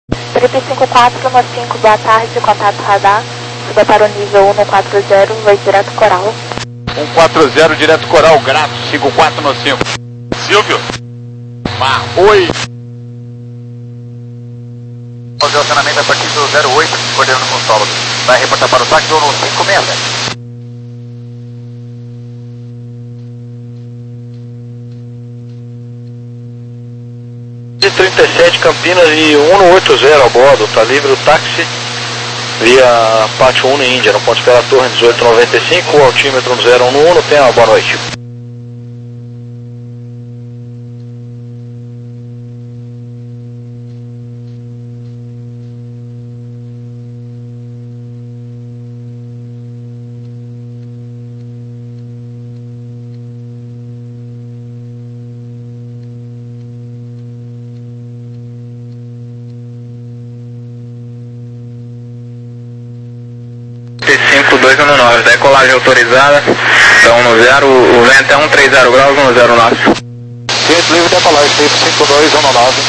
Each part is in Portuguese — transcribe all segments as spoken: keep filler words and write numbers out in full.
Trip cinco quatro um cinco, boa tarde, contato radar. Suba para o nível um quatro zero, vai direto Coral. um quatro zero, direto Coral, grato, cinco quatro um cinco. Silvio. Mar, oi. Posicionamento a partir do zero oito, coordenando com o solo. Vai reportar para o táxi no cinco seis sete. trinta e sete Campinas e um oito zero a bordo, tá livre o táxi via Pátio Uno Índia, no ponto espera Torre dezoito noventa e cinco, o altímetro zero um um, tenha uma boa noite. cinco dois um nove, decolagem autorizada, tá um zero, o vento é um três zero graus, um zero nove. Vento livre, decolagem, cinco dois um nove.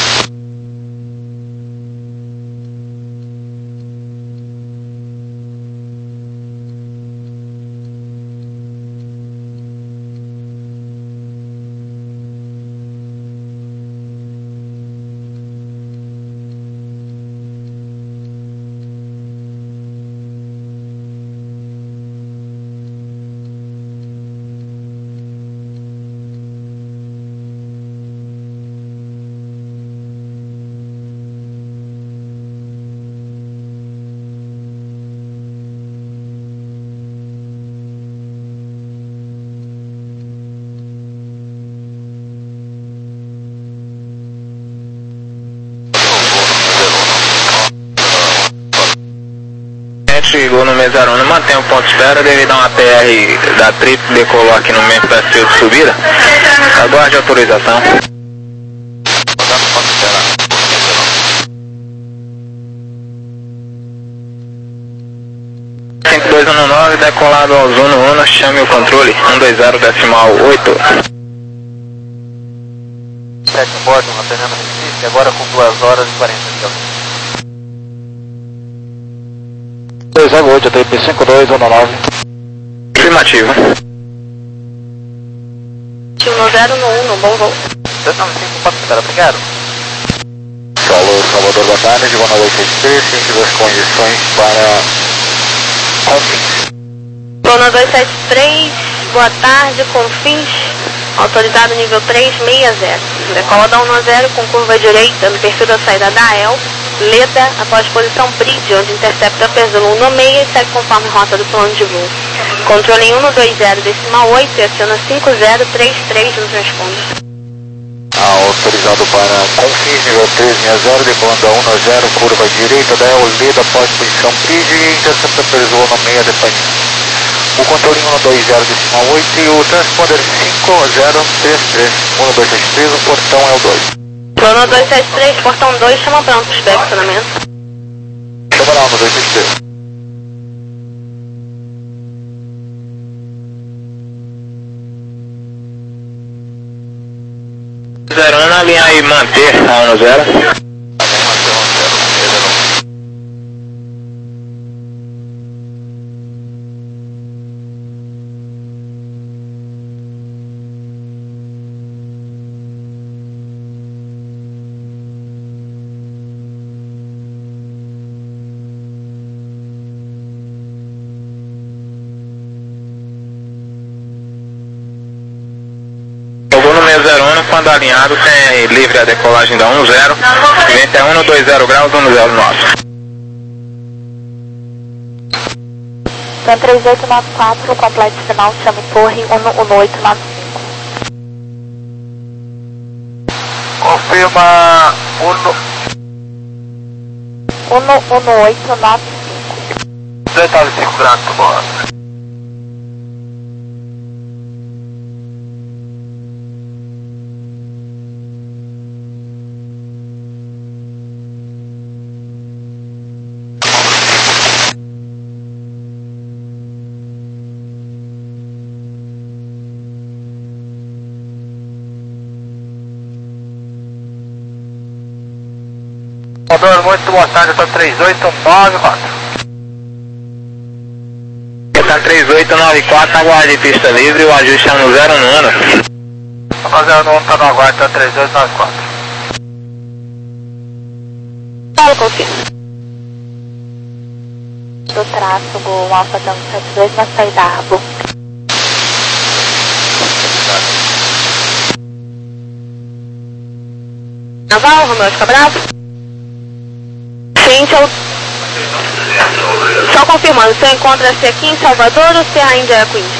Chegou no zero um, mantém o ponto de espera devido a uma P R da Trip decolou aqui no mesmo perfil de subida. Aguarde a autorização. cinco dois um nove, decolado ao Zuno Uno, chame o controle, um dois zero decimal oito. sete bordo, mantendo Recife, agora com duas horas e quarenta minutos. dois zero oito, T P cinco dois um nove. Afirmativo. um zero um, bom voo. dois nove cinco, quatro, cara, obrigado. Solo Salvador, boa tarde, boa noite, três, cinco duas condições para Confins. Zona dois sete três, boa tarde, Confins, autorizado nível três seis zero. Decola da um zero com curva direita no perfil da saída da A E L, Leda, após posição Bridge, onde intercepta Peso um seis e segue conforme rota do plano de voo. Controle em um dois zero decimal oito e aciona cinco zero três três no transponder. Autorizado para Confins, nível três seis zero, decolando da um zero, curva direita da A E L, Leda, após posição Bridge e intercepta Peso um seis depois. O controle em um dois zero decimal oito e o transponder cinco zero três três, um dois sete três, o portão é o dois. Zona dois sete três, portão dois, chama pronto para estacionamento. Chama lá, um dois sete três. zero um na linha aí, manter a um zero. zero um, quando alinhado, tem livre a decolagem da um zero, vento é um dois zero graus, um zero nove. Então três oito nove quatro, completo final, chame torre um oito nove cinco. Confirma um oito nove cinco. detalhe cinco graus, bora. Salvador, muito boa tarde, tá três oito nove quatro. Tá três oito nove quatro, aguarde pista livre, o ajuste é no zero nono. Tá zero nono, tá no aguardo, tá três oito nove quatro. Fala, confirma. Do tráfego Alfa Tango sete dois na saída Arbo. Naval, Romeu, fica bravo? Sim, seu... Só confirmando, você encontra-se aqui em Salvador ou você ainda é Queen?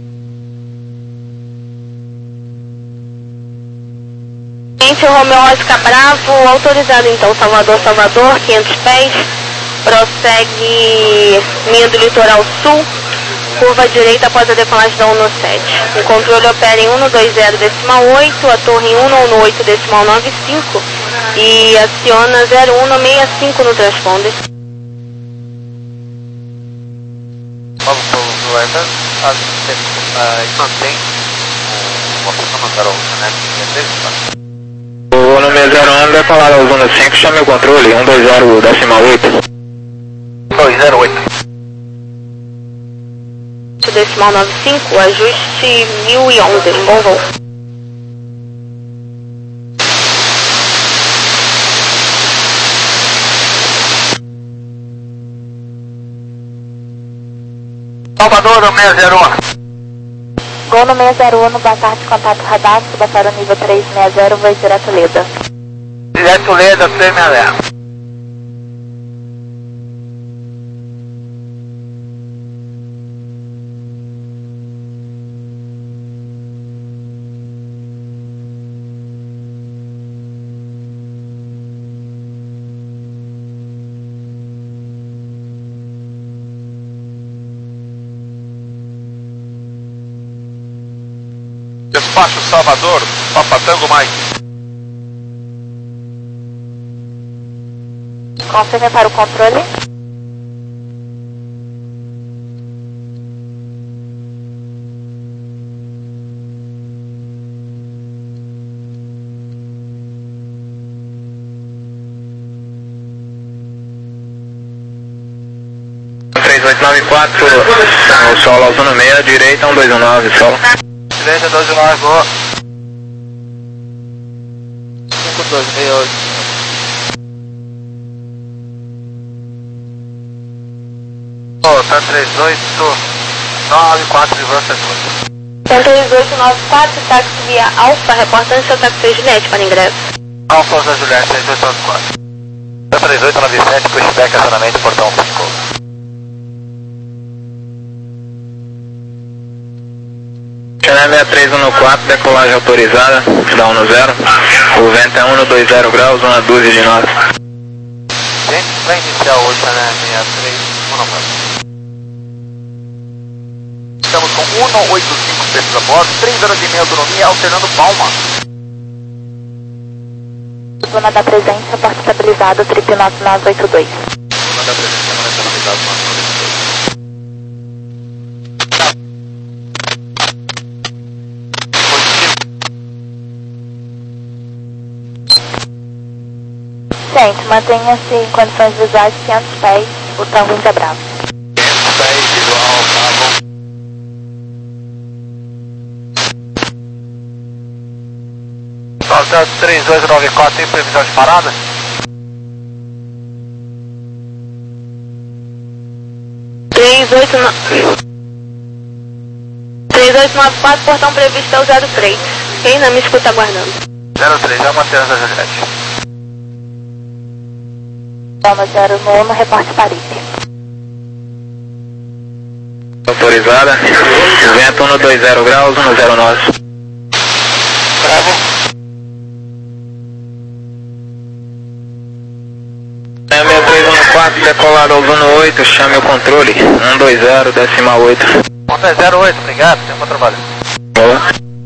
Gente, o Romeu Oscar Bravo, autorizado então, Salvador, Salvador, quinhentos pés, prossegue linha do litoral sul, curva direita após a decolagem da Uno sete. O controle opera em cento e vinte decimal oito, a torre em cento e dezoito decimal noventa e cinco e aciona zero um sessenta e cinco no transponder. Vamos para o Weber, e mantém uma opção na Carol, né? O número zero um decolado ao zona cinco, chame o controle, cento e vinte decimal oito. dois zero oito. Decimal noventa e cinco, ajuste mil e onze, bom voo. Salvador, no seis zero um. Gol no seis zero um, boa tarde, contato radar, subatório nível três seis zero, vai direto Leda. Direto Leda, três seis zero. Despacho Salvador, Papa Tango Mike. Confirme para o controle. três oito nove quatro, o solo ao zona meia, direita, cento e dezenove, solo. Direita, doze nove, boa. cinco dois seis oito. Oh, tá três oito nove quatro de você. três oito nove quatro, táxi via Alfa, reportando seu táxi Juliette para ingresso. Alfa da Juliette, três oito nove quatro. três oito nove sete, pushback, acionamento, portão cinco. Channel seis três um quatro, decolagem autorizada, da um zero. O vento é cento e vinte graus, zona doze de norte. Gente, vai iniciar hoje, né? seis três um quatro. Estamos com cento e oitenta e cinco pesos a bordo, três horas e meia autonomia, alternando palma. Zona da presença, porta estabilizado, trip nove nove oito dois. Zona da presença, zona estabilizada, nove nove oito dois. Gente, mantenha-se em condições visuais quinhentos pés, o tango ainda bravo. quinhentos pés, visual, tá bom. Falta três oito nove quatro, tem previsão de parada? três oito nove quatro, portão previsto é o zero três. Quem ainda me escuta aguardando? zero três, é uma terça da Juliette. Toma zero nove, reporte Paripe. Autorizada, vento cento e vinte graus, cento e nove. Bravo. seis três um quatro, decolado ao zona oito, chame o controle, cento e vinte decimal oito. Ponto zero oito, obrigado, tem um bom trabalho. Boa.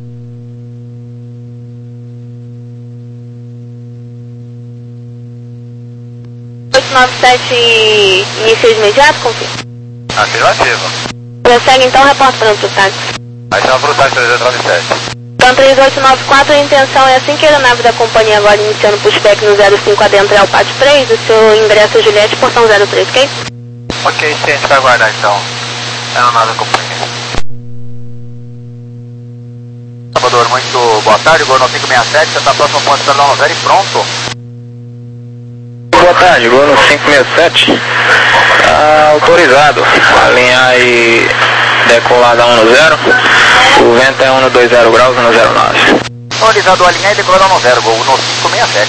oito nove sete, início imediato, confirma. Afirmativo. Prossegue então, reporte para o táxi. Aí chama para o táxi três oito nove sete. Então três oito nove quatro, a intenção é assim que a aeronave da companhia agora iniciando pushback no zero cinco adentro é o P A T três, o seu ingresso é Juliette, portão zero três, ok? Ok, sim, a gente vai aguardar então. Aeronave da companhia. Salvador, muito boa tarde, Gorno cinco seis sete, você está próximo ao ponto de zero e pronto. Boa tarde, Gorno cinco seis sete. Tá autorizado. Alinhar e decolar da um no zero. O vento é um no dois zero graus no zero nove. Autorizado, alinhar e decolar da um no zero, Gorno cinco seis sete.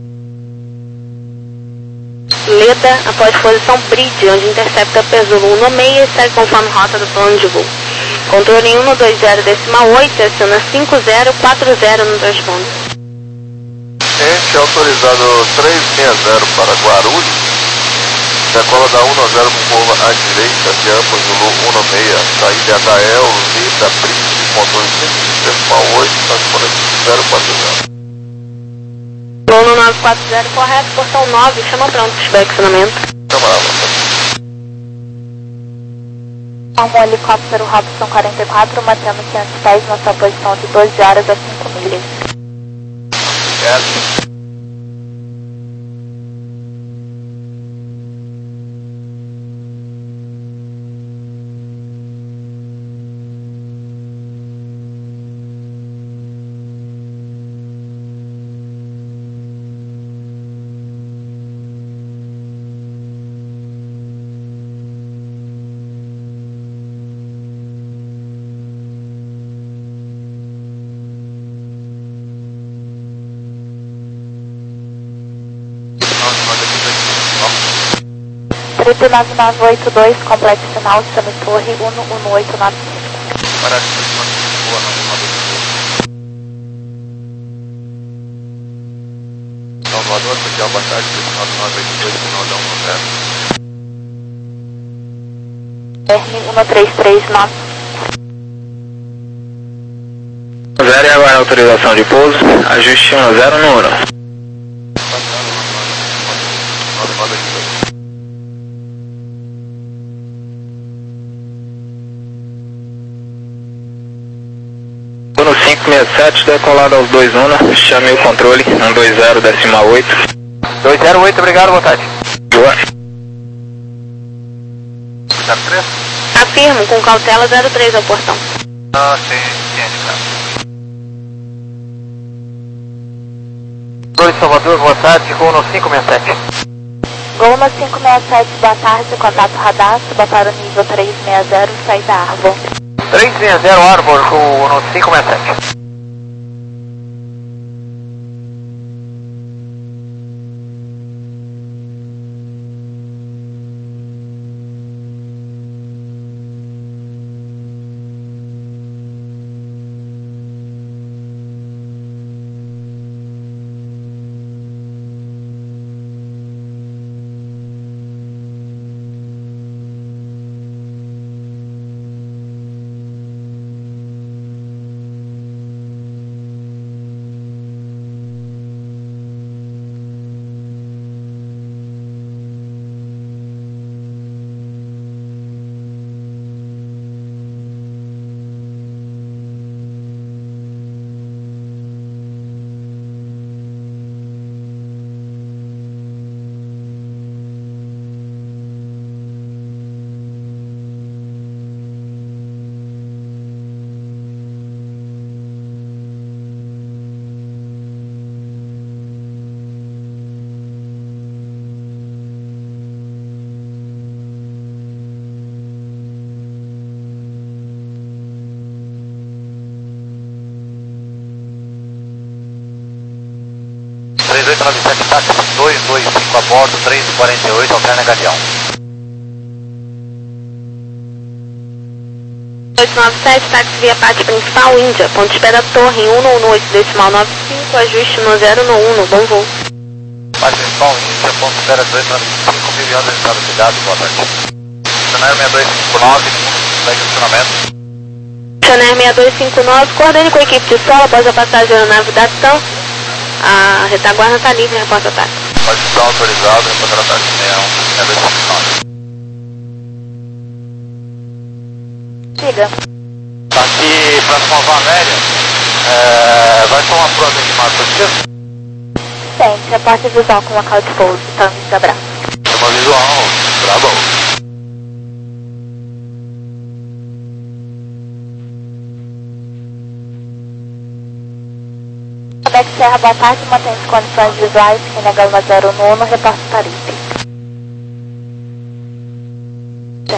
Leda, após posição bridge, onde intercepta Pesulo um no seis e segue conforme rota do plano de voo. Controle em um no dois zero decimal oito, aciona cinco zero quatro zero no transponder. Ente autorizado três seis zero para Guarulhos. Decola da um no zero com curva à direita, Bianco Zulu um no seis, saída H L, Lida, Príncipe, controle cinco decimal oito, transponder zero quatro zero. Plano nove quatro zero correto, portão nove, chama pronto, pushback, acionamento. Chamava. Um helicóptero Robson quarenta e quatro, mantendo quinhentos pés na sua posição de doze horas a cinco milhas. Certo. Triple nove nove oito dois, complexo final, Semitorre um um oito nove cinco. Para boa noite, Salvador, social, boa tarde, nove nove oito dois, final da um no zero. R um três três nove. Zero e agora autorização de pouso, ajuste um zero no Uno. Uno cinco seis sete, decolado aos dois Uno, chame o controle, um dois zero decimal oito. dois zero oito, obrigado, boa tarde. Boa. zero três? Afirmo, com cautela zero três ao portão. Ah, sim, ciente, cara. dois Salvador, boa tarde, Gol no cinco seis sete. Gol no cinco seis sete, boa tarde, contato radar, suba para o nível três seis zero, saída Arbor. três seis zero Arbor, Gol no cinco seis sete. três oito nove sete, táxi dois dois cinco a bordo, três quarenta e oito, alterna Galeão. oito nove sete, táxi via P A T principal, Índia, ponto de espera Torre, um no oito decimal nove cinco, ajuste no zero no um, bom voo. P A T principal, Índia, ponto de espera dois nove cinco, mil e onze, estado ligado, boa tarde. Cenário seis dois cinco nove, segue o funcionamento. Cenário seis dois cinco nove, coordene com a equipe de solo após a passagem da aeronave da TAM. A retaguarda está livre, reporta ataque. Pode estar autorizado, reportar ataque seis um, seis dois cinco nove. Siga. Tá aqui, próximo ao Van Aérea. É, vai tomar prova de massa disso? Tem, reporte visual com local de pouso, Tanques Abraço. Chama visual, brabo. Quebec Serra, boa tarde, mantém as condições visuais, quem nega uma zero no Uno, reporte Tarife. Tem.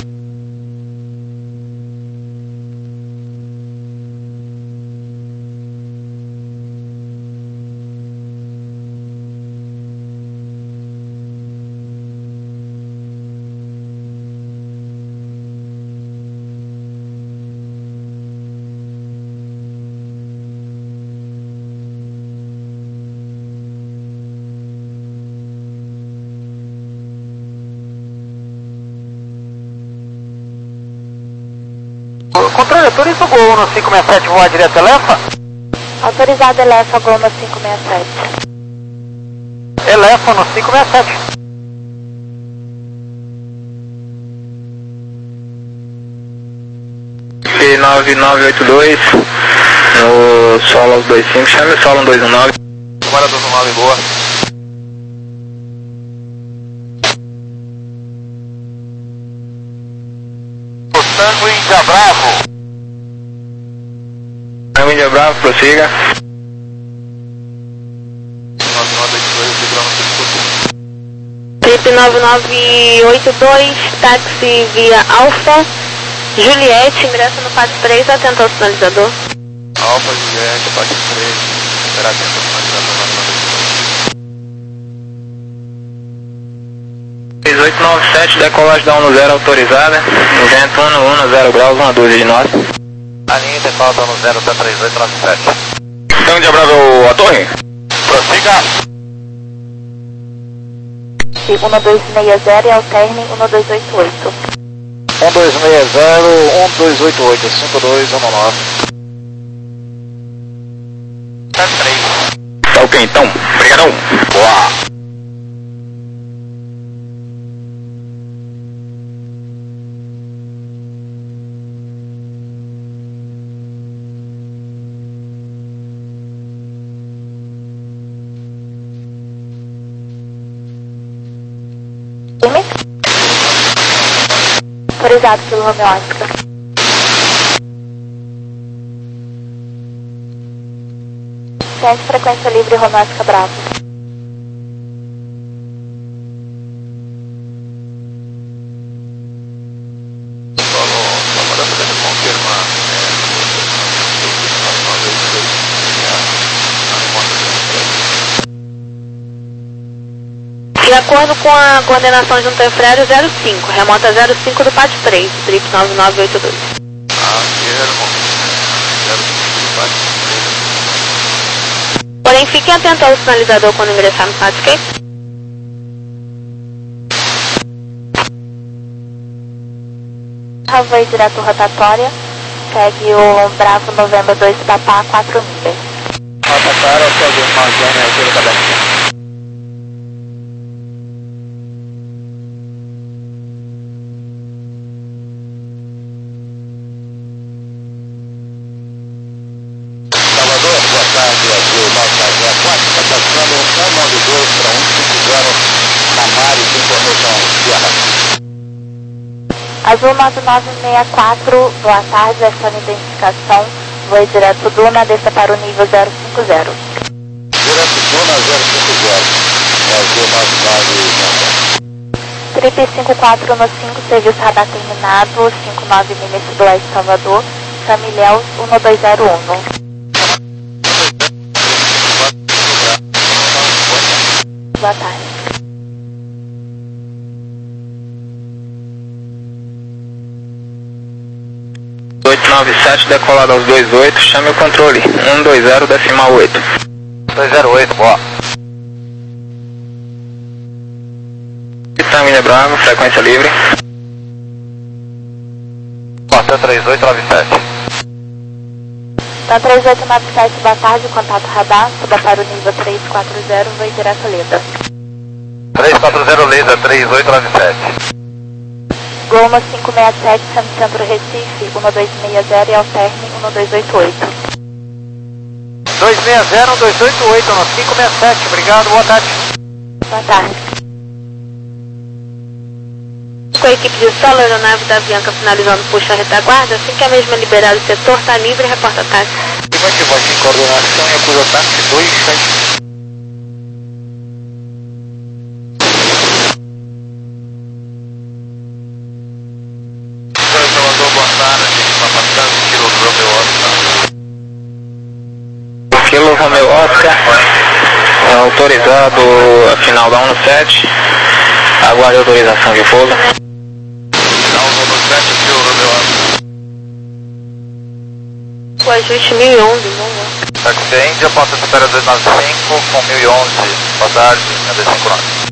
Controle, autoriza o Gol no cinco seis sete voar direto Elefa? Autorizado Elefa, Gol no cinco seis sete. Elefa no cinco seis sete. P nove nove oito dois, no solo aos dois cinco, chame o solo um dois um nove. Tomara dois um nove, boa. Tango Índia Bravo. Tango Índia Bravo, prossiga. nove nove oito dois, livramos de Trip nove nove oito dois, táxi via Alfa, Juliette, ingressa no Pátio três, atenta ao sinalizador. Alfa, Juliette, Pátio três, espera atento ao sinalizador nove nove oito dois. seis oito nove sete, decolagem da um no zero autorizada, no vento um no um no zero graus, uma dúzia de nós. A linha decola da um no zero, até três oito nove sete. Então, de Bravo, a torre. Prossiga. um dois seis zero e alterne um dois oito oito. um dois seis zero, um dois oito oito, cinco dois um nove. Até três. Tá ok, então. Obrigadão. Boa. Autorizado pelo Romeo Oscar. Sente frequência livre Romeo Oscar Bravo. Só para poder confirmar. De acordo com a coordenação junto ao Freire zero cinco, remota zero cinco do Pátio três, trip nove nove oito dois. Afirmo. zero cinco do Pátio três. Porém, fiquem atentos ao sinalizador quando ingressar no Pátio, ok? Havai direto rotatória. Segue o Bravo Novembro dois Papá quatro milhas. Rotatória, sobe uma zona altura da Bahia. Azul nove nove seis quatro, boa tarde, essa é a identificação, voe direto Duna, desça para o nível zero cinco zero. Direto Duna zero cinco zero. Azul nove nove seis. Trip cinco quatro no cinco, serviço radar terminado, cinco nove milhas sudoeste Salvador, Camilhéus um dois zero um. Boa tarde. oito nove sete, decolado aos dois oito, chame o controle, um dois zero, decimal oito. dois zero oito, boa. Tango Bravo, frequência livre. Até três oito nove sete. Da três oito nove sete, boa tarde, contato radar, suba para o nível três quatro zero, voe direto Leda. três quatro zero Leda, três oito nove sete. Goma cinco seis sete, Centro Recife, um dois seis zero e alterne um dois oito oito. dois seis zero, dois oito oito no cinco seis sete, obrigado, boa tarde. Boa tarde. Com a equipe de solo, a aeronave da Avianca finalizando puxa a retaguarda, assim que a mesma liberar o setor, está livre, reporta táxi. Afirmativo, em coordenação e acusa táxi dois sete. Kilo Romeo Oscar, é autorizado a final da um sete, aguarde autorização de pouso. O ajuste mil e onze, vamos lá. Táxi Índia, ponto espera dois nove cinco com mil e onze, boa tarde, linha dois cinco nove.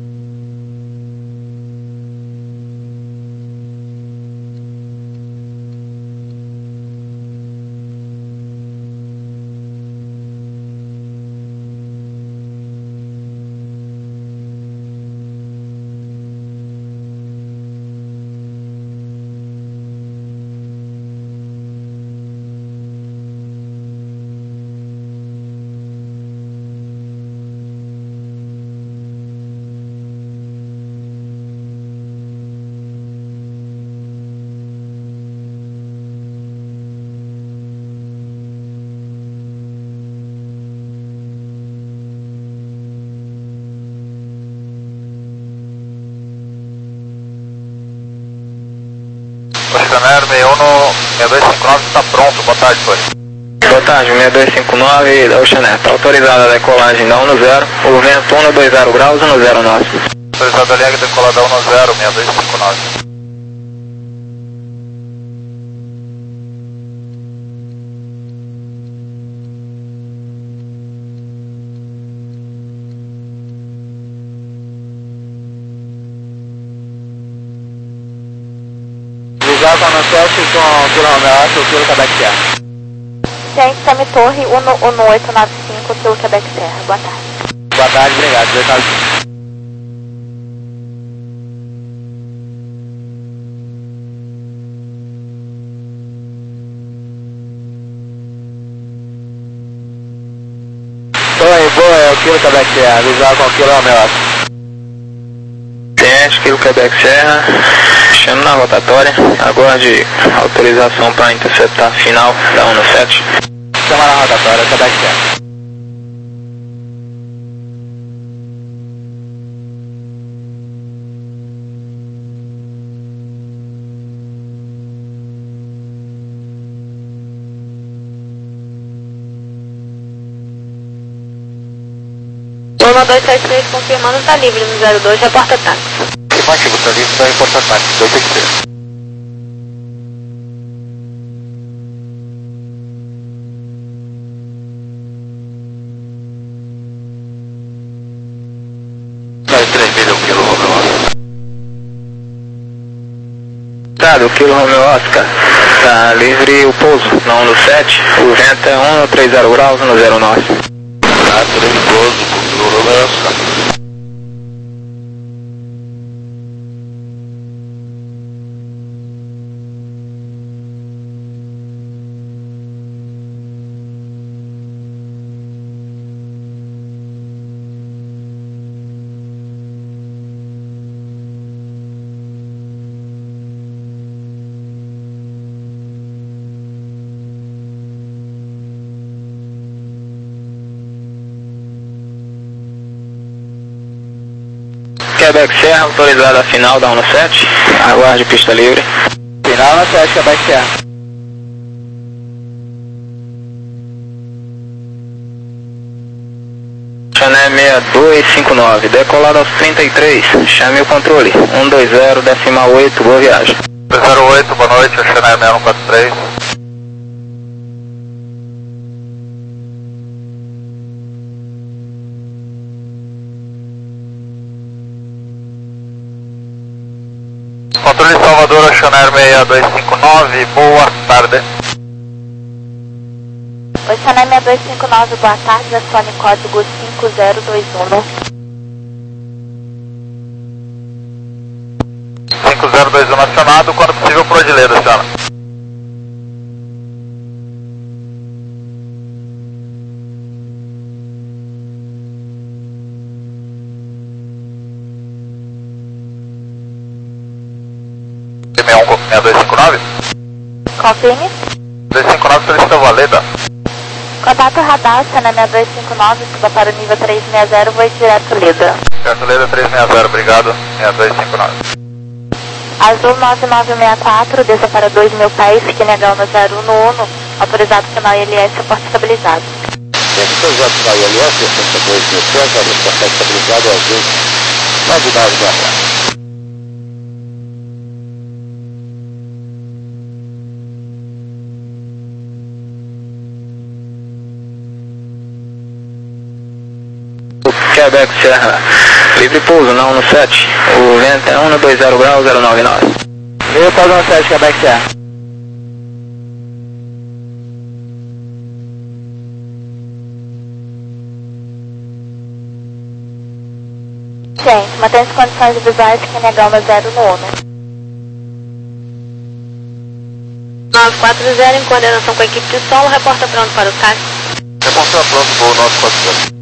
Oceaner seis um seis dois cinco nove está pronto, boa tarde, Tony. Boa tarde, seis dois cinco nove da Oceaner, está autorizada a decolagem da um zero, o vento um dois zero graus, um zero nove. Autorizada a linha decolada da um zero, seis dois cinco nove. Lugar para no teste com Kilo Romeo Oscar, Kilo Quebec Serra. Ciente, Sami Torre, um um oito nove cinco, Kilo Quebec Serra. Boa tarde. Boa tarde, obrigado. Boa tarde. Oi, boa, é o Kilo Quebec Serra, visual com o Kilo Romeo Oscar. Ciente, Kilo Quebec Serra, chamo na rotatória, aguarde autorização para interceptar a final da um sete. Chama na rotatória, Quebec Serra. Loma dois sete três confirmando, está livre no zero dois, reporta táxi. Afirmativo, está livre para reportar táxi, dois sete três. O Kilo Romeo Oscar, está livre o pouso na um sete, o vento é um três zero graus, um zero nove. Tá, livre pouso com o Kilo Romeo Oscar. Quebec Serra, autorizada a final da um sete, aguarde pista livre. Final na sete, Quebec Serra. Chanel seis dois cinco nove, decolado aos trinta e três, chame o controle, um dois zero, decimal oito, boa viagem. dois zero oito, boa noite, Chanel seis um quatro três. Controle Salvador, Oceaner seis dois cinco nove, boa tarde. Oceaner seis dois cinco nove, boa tarde, acione código cinco zero dois um. cinco zero dois um acionado, quando possível por Odileda, senhora. seis dois cinco nove. Confirme. dois cinco nove solicita o Leda. Contato radar, cena seis dois cinco nove, suba para o nível três seis zero, voo direto Leda. Certo, Leda três seis zero, obrigado, seis dois cinco nove. Azul nove nove seis quatro, desça para dois mil pés, que negão no zero um no Uno, autorizado final I L S, porta estabilizado. Autorizado final I L S, sessenta e dois mil pés, porta estabilizado, azul nove nove seis quatro. Quebec Serra, livre pouso, não no sete. O vento é um dois zero graus, zero nove nove. Eu pouso no sete, Quebec Serra. Gente, mantém as condições visuais, que negão no zero no Uno. nove quatro zero, em coordenação com a equipe de solo, reporta pronto para o táxi. Reporta pronto para o nove quatro zero.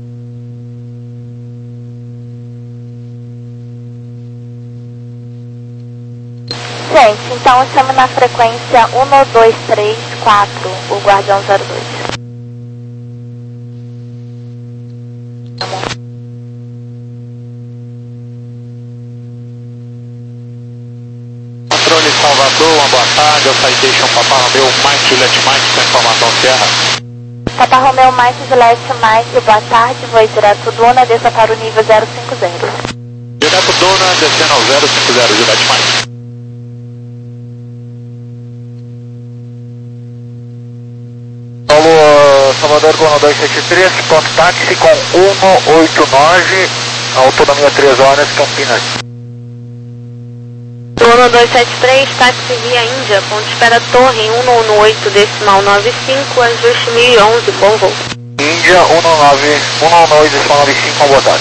Gente, então estamos na frequência um dois três quatro, o Guardião zero dois. Controle Salvador, uma boa tarde, eu Citation Papa Romeu, Mike Juliette Mike, com informação Serra. Papa Romeu, Mike, Juliette, Mike, boa tarde, voo direto Duna, desça para o nível zero cinco zero. Direto Dona, descendo ao zero cinco zero, Juliette Mike. Paulo, Salvador, Gono dois sete três, ponto táxi com um oito nove, autonomia três horas, Campinas. Uno dois sete três, táxi via Índia, ponto espera torre um um oito, decimal nove cinco, ajuste mil e onze, bom voo. Índia um nove um nove, decimal nove cinco, boa tarde.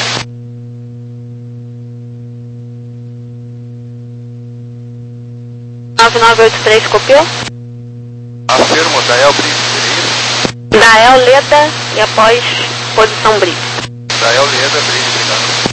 nove nove oito três, copiou? Afirmo, Dael Brito. Dael Leda e após posição Brito. Dael Leda, Brito, obrigado.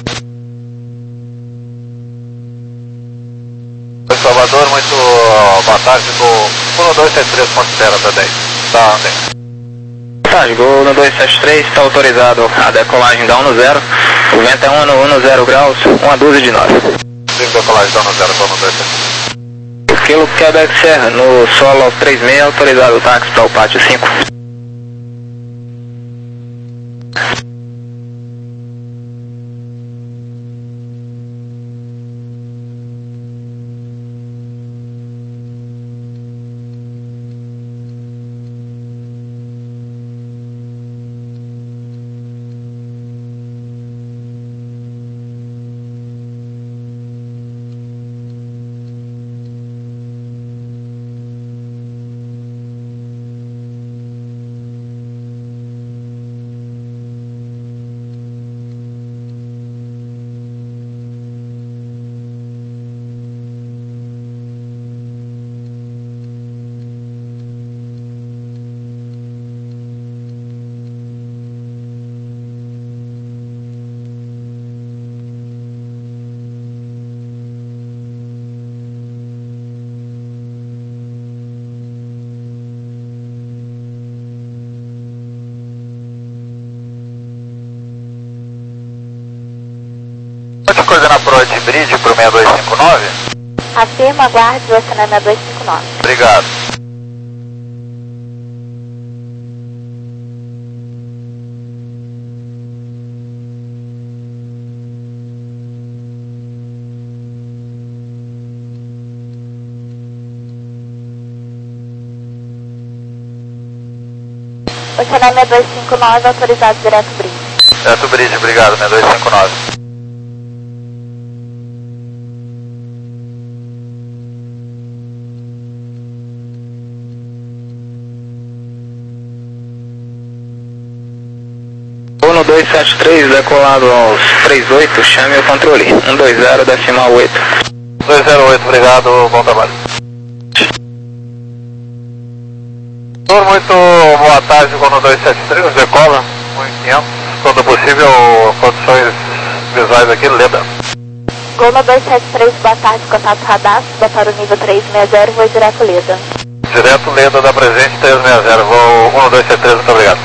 Oi, Salvador, muito boa tarde, com um dois sete três, ponto zero, até dez. Tá, dez. Tá, Gol no dois sete três, está autorizado a decolagem da um zero. O vento é um zero graus, uma dúzia de nove. Sim, decolagem da um zero, para um dois sete três. Kilo Quebec Serra, no solo três seis, autorizado o táxi para o pátio cinco. Pode coordenar pro Bridge pro seis dois cinco nove? Afirma, aguarde, o cenário seis dois cinco nove. Obrigado. O cenário seis dois cinco nove, autorizado direto Bridge. Direto Bridge, obrigado, seis dois cinco nove. Uno dois sete três, decolado aos três oito, chame o controle. um dois zero, decimal oito. dois zero oito, obrigado, bom trabalho. Muito boa tarde, Uno dois sete três, decola, um quinhentos, quando possível, condições visuais aqui, Leda. Goma dois sete três, boa tarde, contato radar, suba para o nível três seis zero, voo direto Leda. Direto Leda da presente três seis zero, voo um dois sete três, muito obrigado.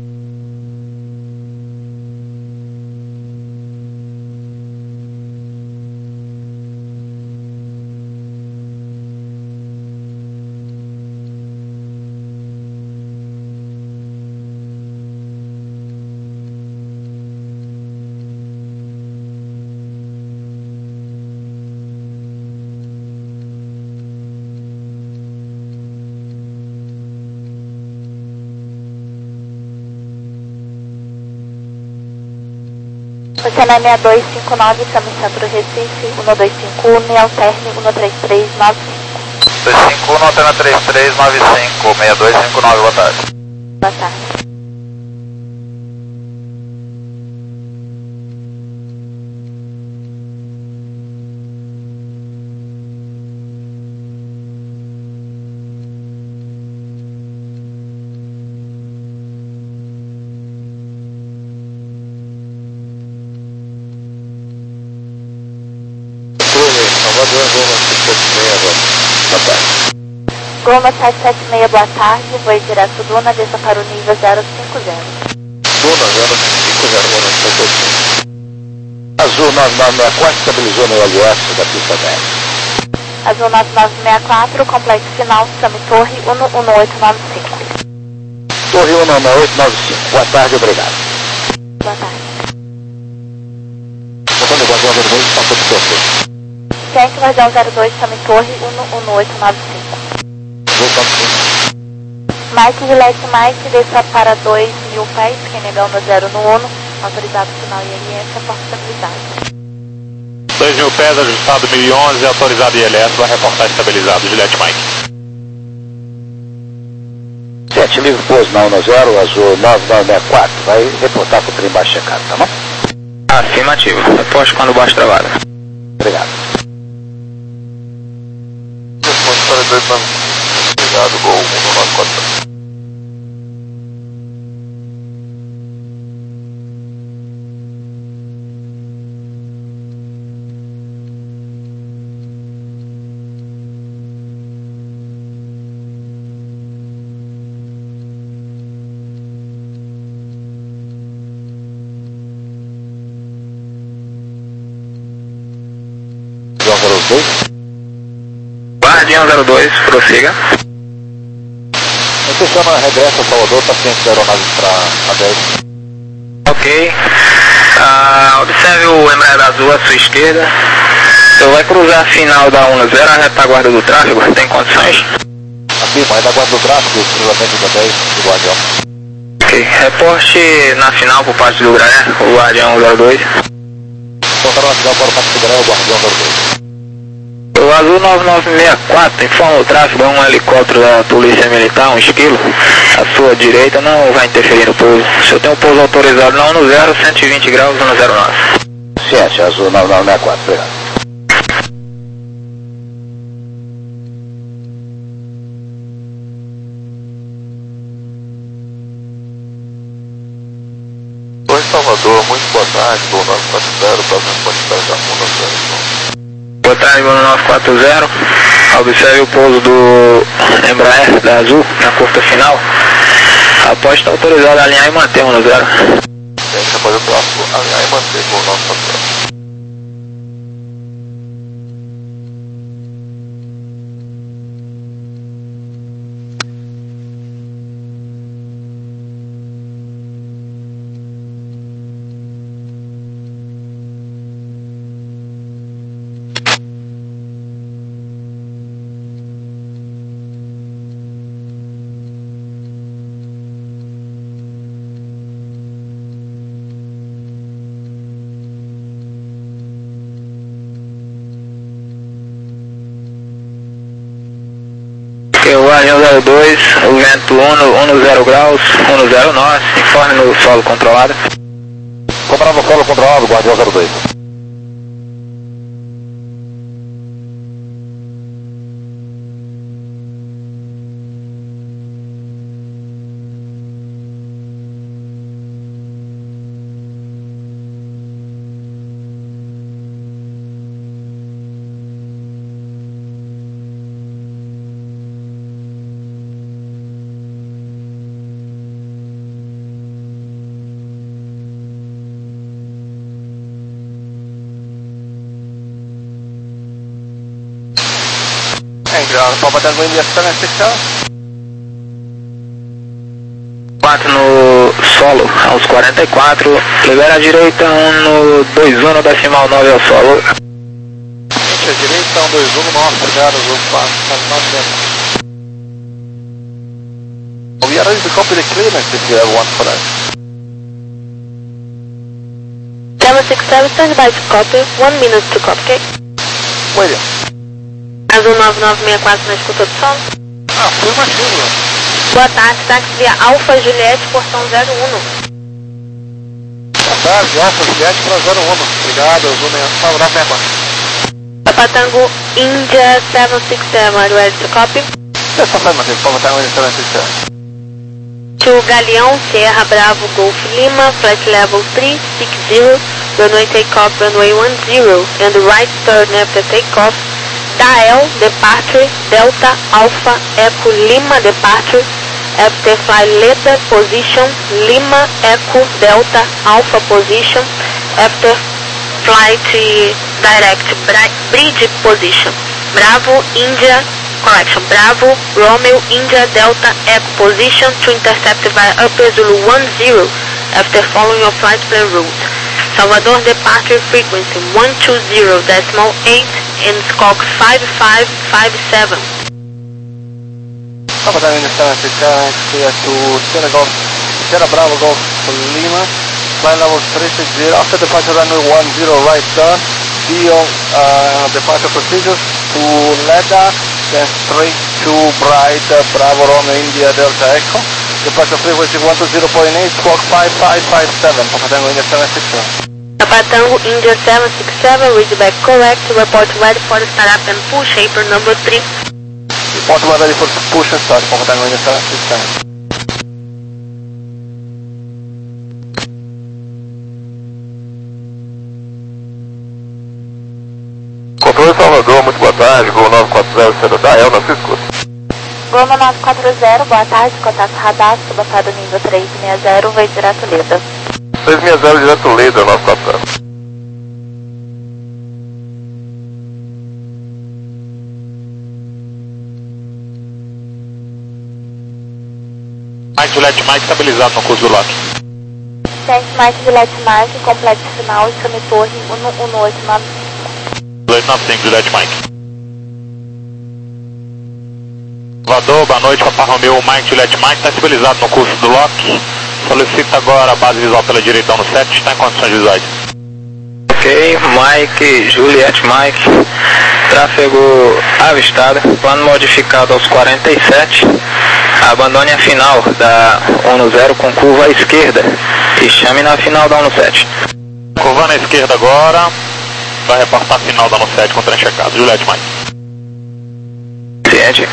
Você na seis dois cinco nove, Sami Centro Recife, um dois cinco um, alterne um três três nove cinco. dois cinco um, alterna três três nove cinco, seis dois cinco nove, boa tarde. Boa tarde. Goma sete sete seis, boa tarde, voo direto Duna, desça para o nível zero cinco zero. Duna zero cinco zero, boa noite. Azul nove nove seis quatro, estabilizou no L S da pista dez. Azul nove nove seis quatro, complexo final, Sami Torre um um oito nove cinco. Torre um um oito nove cinco, boa tarde, obrigado. Boa tarde. Botando o guardião zero dois, está todo perfeito. Quente, guardião zero dois, Sami Torre um um oito nove cinco. Mike, Juliette Mike, desça para dois mil pés, quem negar no zero no Uno, autorizado final I L S, porta estabilizado. dois mil pés, ajustado mil e onze, autorizado I L S, vai reportar estabilizado, Juliette Mike. sete mil pouso na um zero, azul nove nove seis quatro, vai reportar para o trem baixo checado, tá bom? Afirmativo, reposte quando baixo travado. Obrigado. Responde para dois nove cinco, obrigado, gol um nove quatro. Guardião zero dois, prossiga. Intenção regressa ao Salvador, paciente da aeronave para a dez. Ok. Ah, observe o Embraer azul à sua esquerda. Você vai cruzar a final da um zero, a retaguarda do tráfego, tem condições? Afirma, retaguarda do tráfego, cruzamento da dez do Guardião. Ok, reporte na final por parte do Graé, o Guardião zero dois. Voltaram na final para o parte do Guardião, o Guardião zero dois. O azul nove nove seis quatro, informa o tráfego, é um helicóptero da Polícia Militar, um esquilo, à sua direita, não vai interferir no pouso. O senhor tem um pouso autorizado na um zero, cento e vinte graus, um zero nove. Ciência, azul nove nove seis quatro, obrigado. Oi, Salvador, muito boa tarde, gol nove quatro zero, próximo pode estar já um zero. Boa tarde, Gol nove quatro zero. Observe o pouso do Embraer da Azul na curta final. Após estar autorizado a alinhar e manter um zero. Gente, após o tráfego, alinhar e manter gol nove quatro zero. O Guardião zero dois, o vento um zero graus, um zero nove, informe no solo controlado. Comprava o solo controlado, Guardião zero dois. Obrigado. Papa Tango India seven six seven. quatro no solo, aos quarenta e quatro, libera a direita, um no dois um no decimal nove ao solo. Gente, a direita, um dois um, nossa, obrigado, Azul quatro, nove metros. We are ready to copy the clearance if you have one for us. seven six seven, stand by to copy, one minute to copy, ok? William. Azul nove nove seis quatro na escuta do som. Ah, foi uma chuva. Boa tarde, táxi via Alfa Juliette, portão zero um. Boa tarde, Alfa Juliette para zero um. Obrigado, Azul nove nove quatro. Papa Tango India seven six seven, are you ready to copy? Yes, affirmative, Papa Tango India seven six seven. To Galeão, Sierra Bravo, Golf Lima, flight level three six zero, runway takeoff, runway one zero, and right turn after takeoff, Dael, departure, Delta, Alpha, Echo, Lima, departure, after fly Leda, position, Lima, Echo, Delta, Alpha, position, after flight direct, bridge, position, Bravo, India, correction, Bravo, Romeo, India, Delta, Echo, position to intercept via upper Zulu one zero after following your flight plan route. Salvador departure frequency one two zero decimal eight and squawk five five five seven. Papa Tango India seven six seven, clear to Sierra Golf, Sierra Bravo Golf Lima, flight level three six zero, after departure runway one zero right turn, be on uh, departure procedures to Leda, then straight to Bright, uh, Bravo, Romeo, India, Delta, Echo, departure frequency one two zero point eight, squawk five five five seven, Papa Tango India seven six seven. Papa Tango India seven six seven, read back correct, report ready for the startup and push, April number three. Report ready for push and start, Papa Tango India seven six seven. Controle Salvador, muito boa tarde, Gol nove quatro zero, Sierra Dael, na sua escuta. Gol nove quatro zero, boa tarde, contato radar, suba para o nível três seis zero, vai direto Leda. três seis zero, direto Leda, nove quatro zero. Mike Juliette Mike estabilizado no curso do lote. Sente Mike Juliette Mike, complexo final, chame torre um um oito nove. dois nove cinco, Juliette Mike. Salvador, boa noite, Papa Romeo, Mike Juliette Mike, está estabilizado no curso do lote. Solicita agora a base visual pela direita no set, está em condições visuais. Ok, Mike, Juliette Mike, tráfego avistado, plano modificado aos quarenta e sete, abandone a final da um zero com curva à esquerda e chame na final da um sete. Curva na esquerda agora, vai reportar a final da um sete com trem checado, Juliette Mike. Ciente.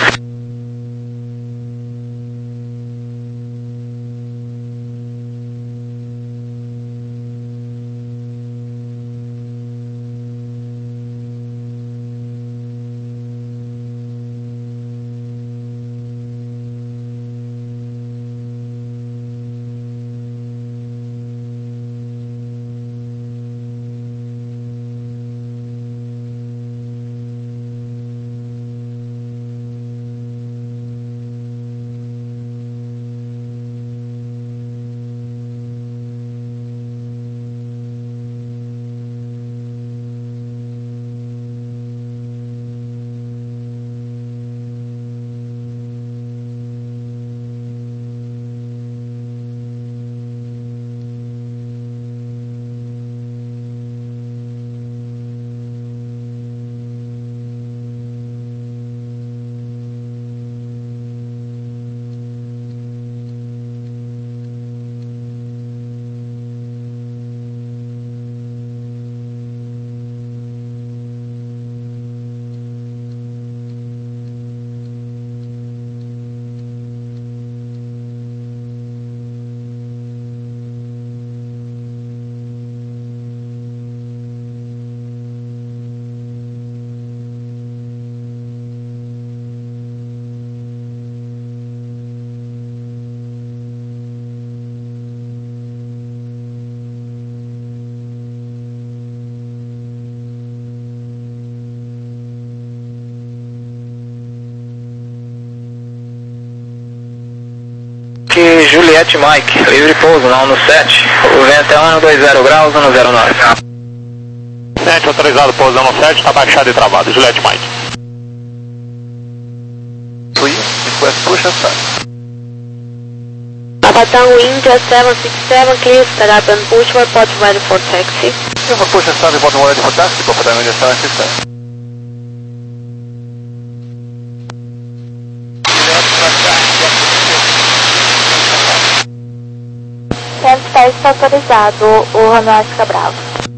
Juliette Mike, livre pouso, não no sete. O vento é um dois zero graus, um zero nove. sete autorizado, pousão no sete, está baixado e travado. Juliette Mike. Three, request push and start. Abatango India seven six seven, clear, set up and push, report ready for taxi. Clear for push and start, report ready for taxi, Abatango India seven six seven. Centro teste autorizado, o Romeo fica bravo.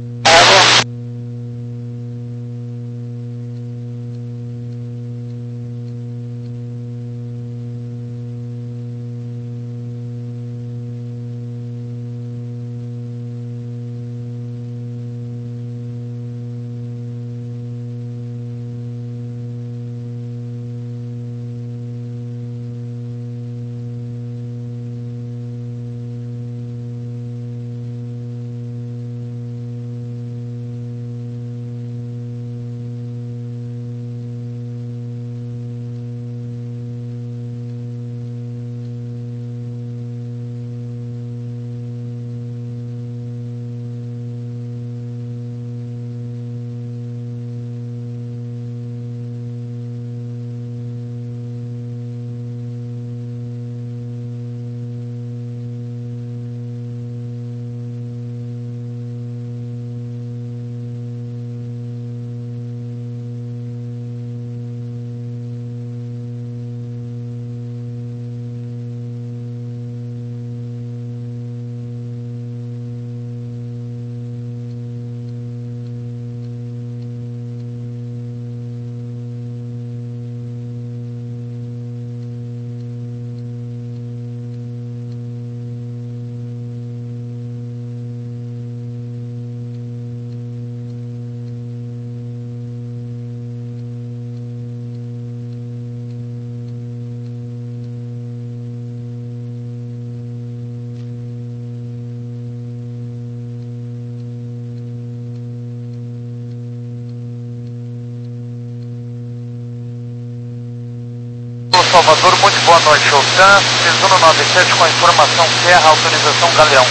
Salvador, muito boa noite, Otan, três um nove sete com a informação Serra, autorização Galeão.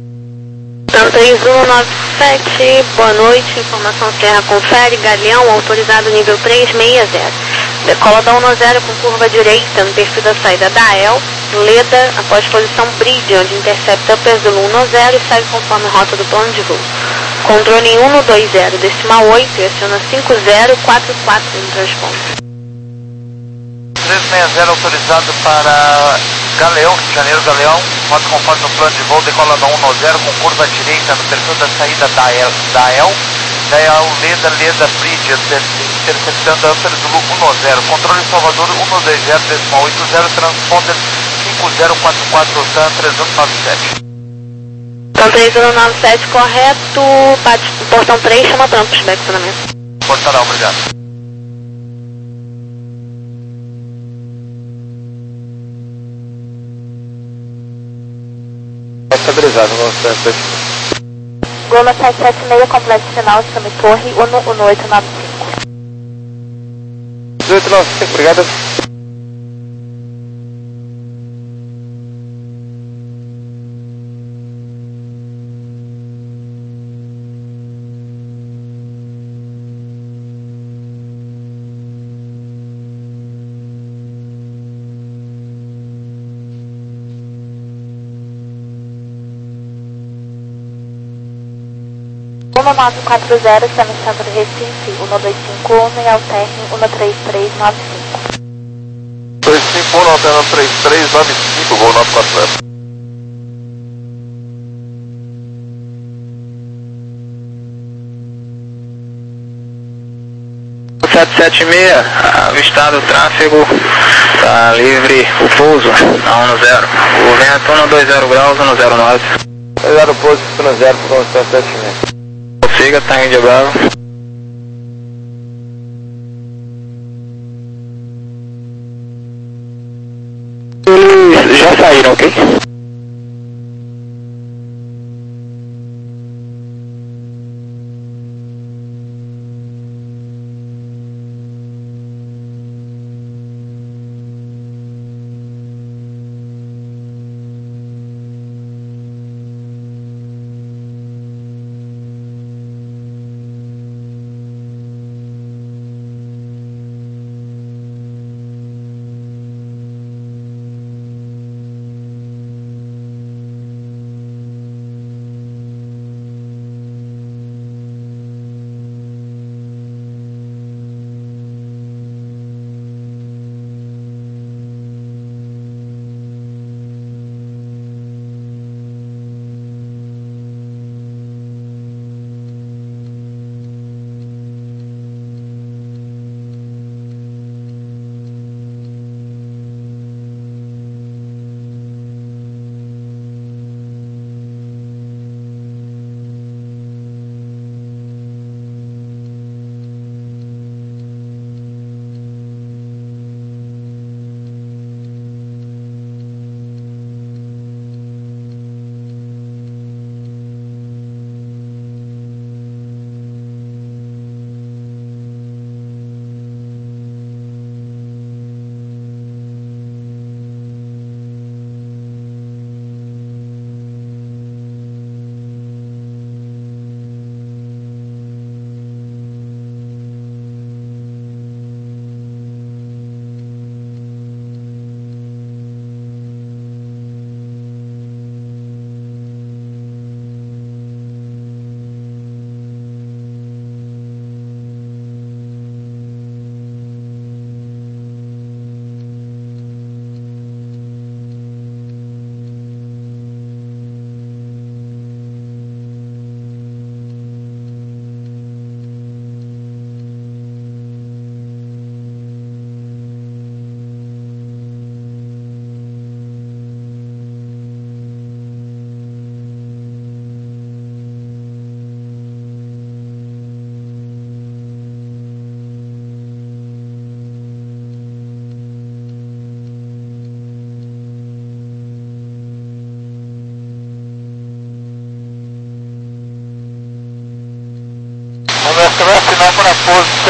Então, três um nove sete, boa noite, informação Serra, confere, Galeão, autorizado nível três seis zero. Decola da um zero com curva direita no perfil da saída da E L, Leda, após posição Bridge, onde intercepta pelo um zero e segue conforme rota do plano de voo. Controle em um dois zero, decimal oito e aciona cinco zero quatro quatro no transponder. três seis zero autorizado para Galeão, Rio de Janeiro, Galeão, rota conforme o plano de voo, decola da um zero com curva direita no perfil da saída da E L, da E L, da E L, Leda, Leda, Bridge, interceptando Upper Zulu um zero, controle Salvador um dois zero, decimal oito zero, transponder cinco zero quatro quatro, Otan três um nove sete. Então, três um nove sete, correto, bate portão três, chama para pushback, funcionamento. Portarão, obrigado. Estabilizado, vamos ver. Goma sete sete seis, complexo final, chame torre, um um oito nove cinco. oito nove cinco, obrigado. um nove quatro zero, chame centro de Recife, um dois cinco um e alterne um três três nove cinco. dois cinco um, alterne três três nove cinco, voo nove quatro zero. sete sete seis, avistado o tráfego, está livre o pouso, a um zero. O vento um dois zero graus, um zero nove. Zero pouso, um zero, com sete sete seis. Siga, tá Índia Bravo. Eles já saíram, ok?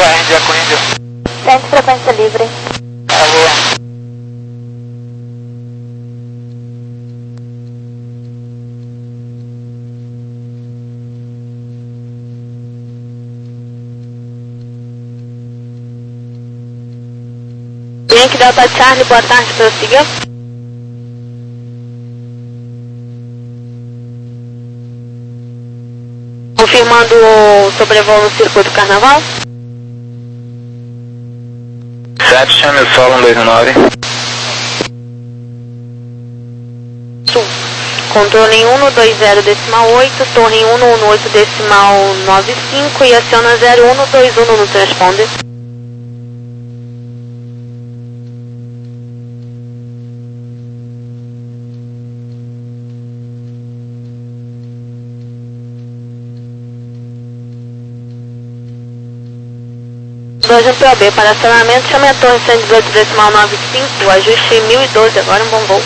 Índia com Índia. Centro frequência livre. Alô. Yankee Delta Charlie, boa tarde, prossiga. Confirmando o sobrevoo no circuito Carnaval. sete, chame o solo um dois nove. Sul. Controle um um dois zero decimal oito, torre um um oito decimal nove cinco e aciona zero um dois um no transponder. dois um P O B para acionamento, chame a torre cento e dezoito decimal nove cinco, ajuste mil e doze, agora um bom voo.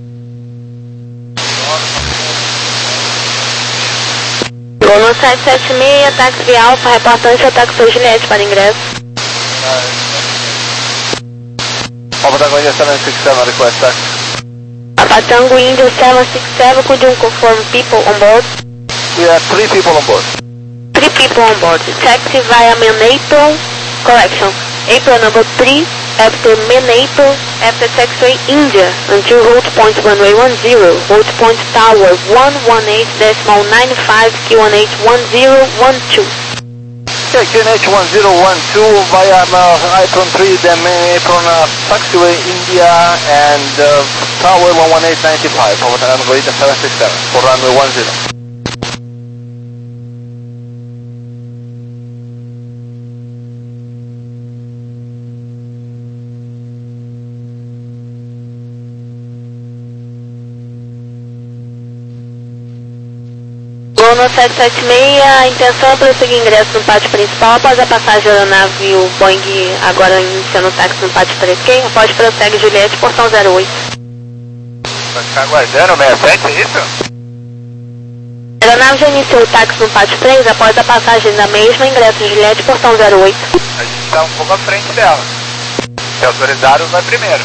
Gol no sete sete seis, táxi Alfa, reportante ao táxi Juliette para ingresso. Papa Tango India seven six seven, request taxi. Papa Tango India seven six seven, could you confirm people on board? We have three people on board. Three people on board. Taxi via Menato. Correction. April number three, after Menato, after taxiway India, until route point runway one zero, route point tower one one eight decimal nine five, Q one H one zero one two. Okay, Q N H one zero one two via uh, Apron three, then main apron uh, taxiway India and uh, tower one one eight nine five, Papa Tango India seven six seven, for runway one zero. Gol no sete sete seis, a intenção é prosseguir ingresso no pátio principal após a passagem da aeronave o Boeing agora iniciando o táxi no pátio três Q, após prossegue Juliette, portão zero oito. Vai ficar aguardando o sessenta e sete, é isso? A aeronave já iniciou o táxi no pátio três, após a passagem da mesma, ingresso Juliette, portão zero oito. A gente está um pouco à frente dela. Se autorizado, vai primeiro.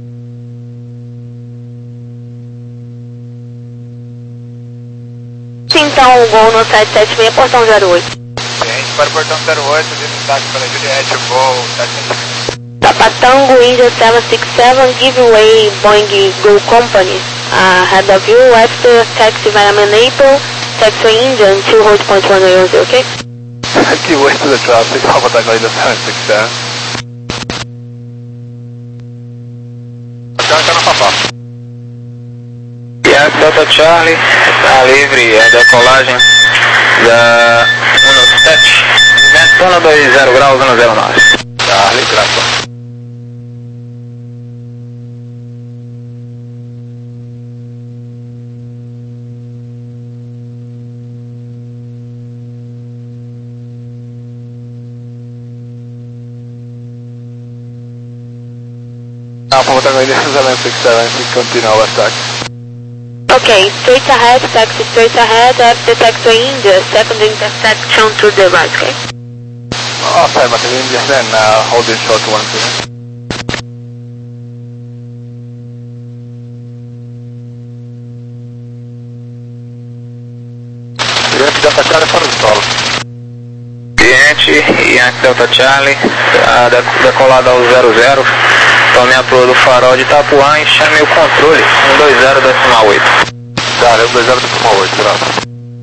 Então, o gol no sete sete seis, portão zero oito. Gente, para o portão zero oito, visibilidade para Juliette, o voo sete. Papa Tango India seven six seven, give way Boeing Go Company. Uh, head of you, after taxi via Menato, taxi India until road point one zero, okay? Give way to the traffic, Papa Tango India seven six seven. Então, está no papá. Yankee Delta Charlie, está livre a decolagem da um sete, vento dois zero graus, um zero nove. Charlie, graças. Now, Papa Tango India seven six seven, we continue our taxi. Okay, straight ahead, taxi straight ahead, after taxiway India, second intersection to the right, okay? Affirmative India, then uh, holding short one zero. Yankee Delta Charlie para o solo. Cliente, Yankee Delta Charlie, a decolada ao zero zero, tome a proa do farol de Itapuã e chame o controle um dois zero decimal oito. Charlie, um dois zero decimal oito, graças.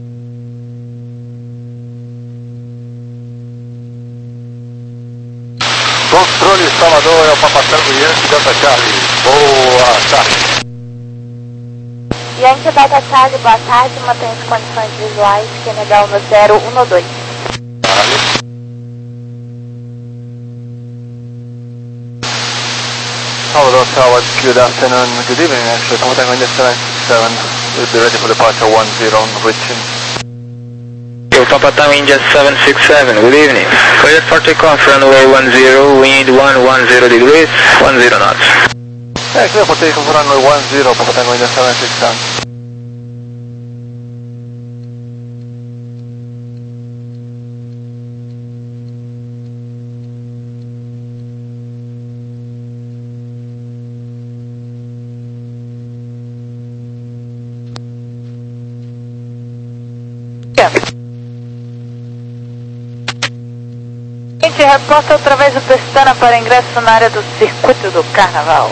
Controle Salvador, é o Papa Tango Yankee Delta Charlie. Boa tarde. Yankee Delta Charlie, boa tarde, mantenha as condições visuais, que é legal no zero um dois. Charlie. Salvador Tower, good afternoon, good evening actually, Papa Tango India seven six seven, we'll be ready for departure one zero on reaching. Yo, Papa Tango India seven six seven, good evening. Clear for takeoff, runway one zero, wind one one zero degrees, one zero knots. Yeah, clear for takeoff, runway one zero, Papa Tango India seven six seven. Gente, reposta através do Pestana para ingresso na área do circuito do Carnaval.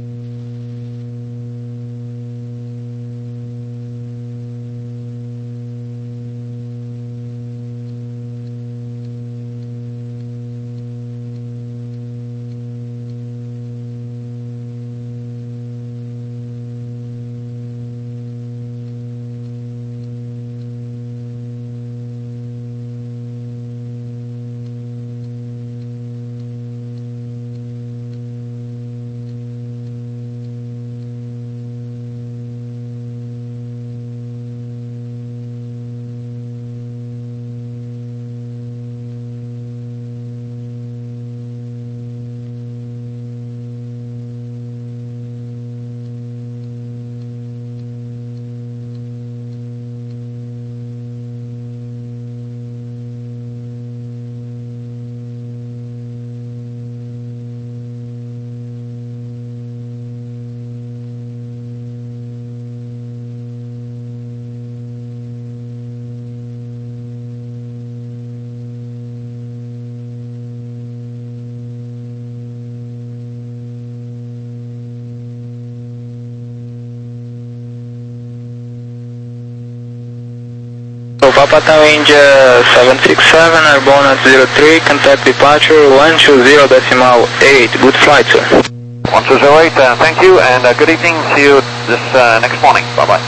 Papa Tango India seven six seven, airborne at zero three, contact departure one two zero decimal eight. Good flight, sir. one two zero eight, uh, thank you, and uh, good evening. See you this uh, next morning. Bye-bye.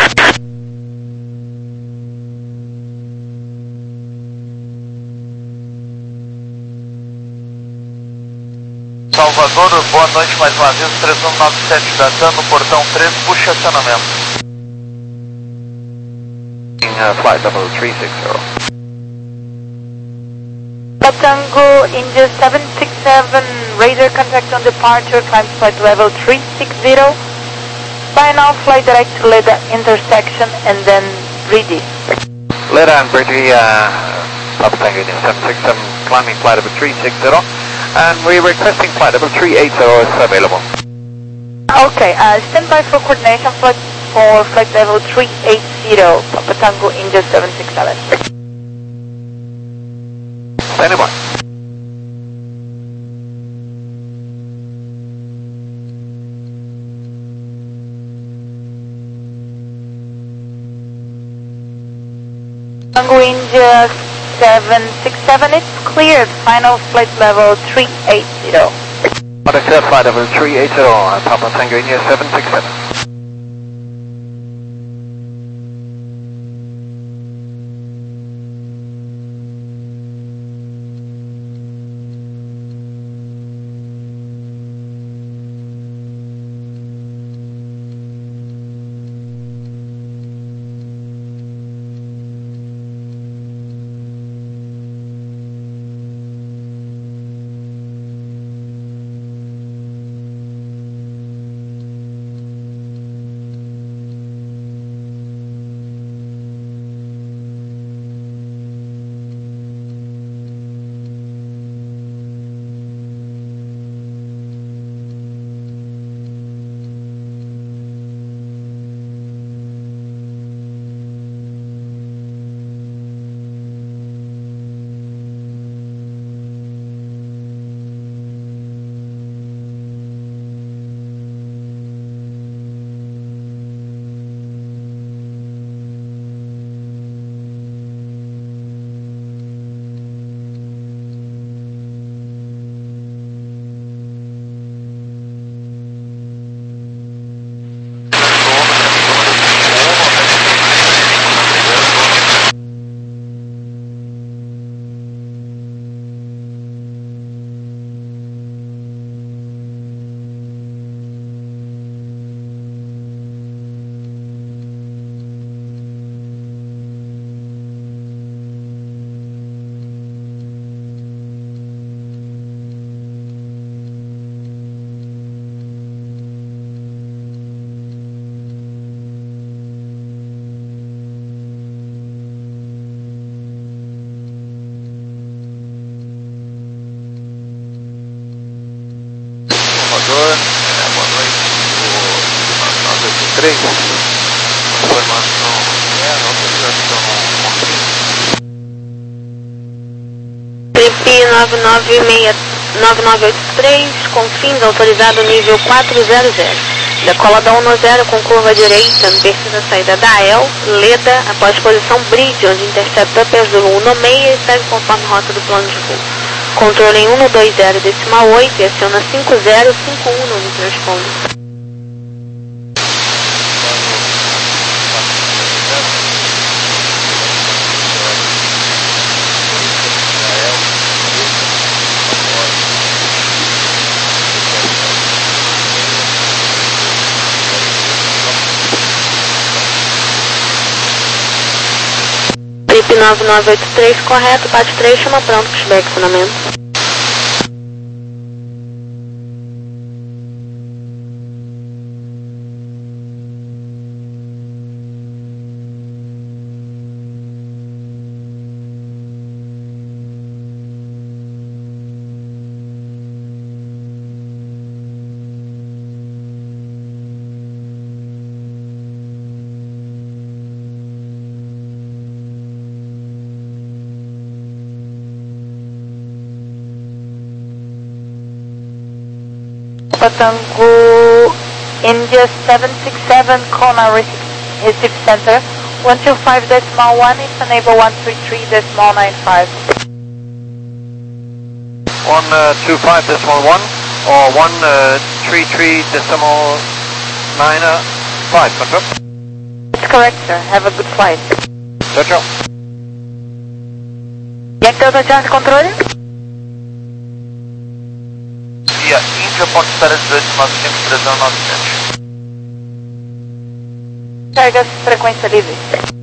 Salvador, boa noite mais uma vez, três um nove sete datando, portão três, puxa acionamento. Uh, flight level three six zero. Tango India seven six seven, radar contact on departure, climb flight level three six zero. By now, fly direct to Leda intersection and then Brady. Leda and Brady, uh, Papa Tango India seven six seven, climbing flight level three six zero, and we're requesting flight level three eight zero is available. Okay, uh, stand by for coordination flight for flight level three eight zero, Papa Tango India seven six seven. Standing by. Tango India seven six seven, it's cleared, final flight level three eight zero. Order clear flight level three eight zero, uh, Papa Tango India seven six seven. Salvador, é, boa noite, o nove oito três, informação, é, autorização nove nove seis nove nove oito três, Confins, autorizado nível quatrocentos. Decola da um zero com curva direita no perfil da saída da E L, Leda, após posição Bridge, onde intercepta Pesulo um seis e segue conforme rota do plano de voo. Controle em cento e vinte decimal oito e aciona cinco zero cinco um no transponder. Trip nove nove oito três, correto, bate três, chama pronto, pushback, funcionamento. Tango India seven six seven, Kona Receive Center, one two five decimal one, it's enable one three three decimal nine five. one two five decimal one or one three three decimal nine five, confirm? That's correct, sir. Have a good flight. Ciao, ciao. Yankee Delta Charge Control? Via India Port Paris decimal cinco três nove sete. Carga frequência livre.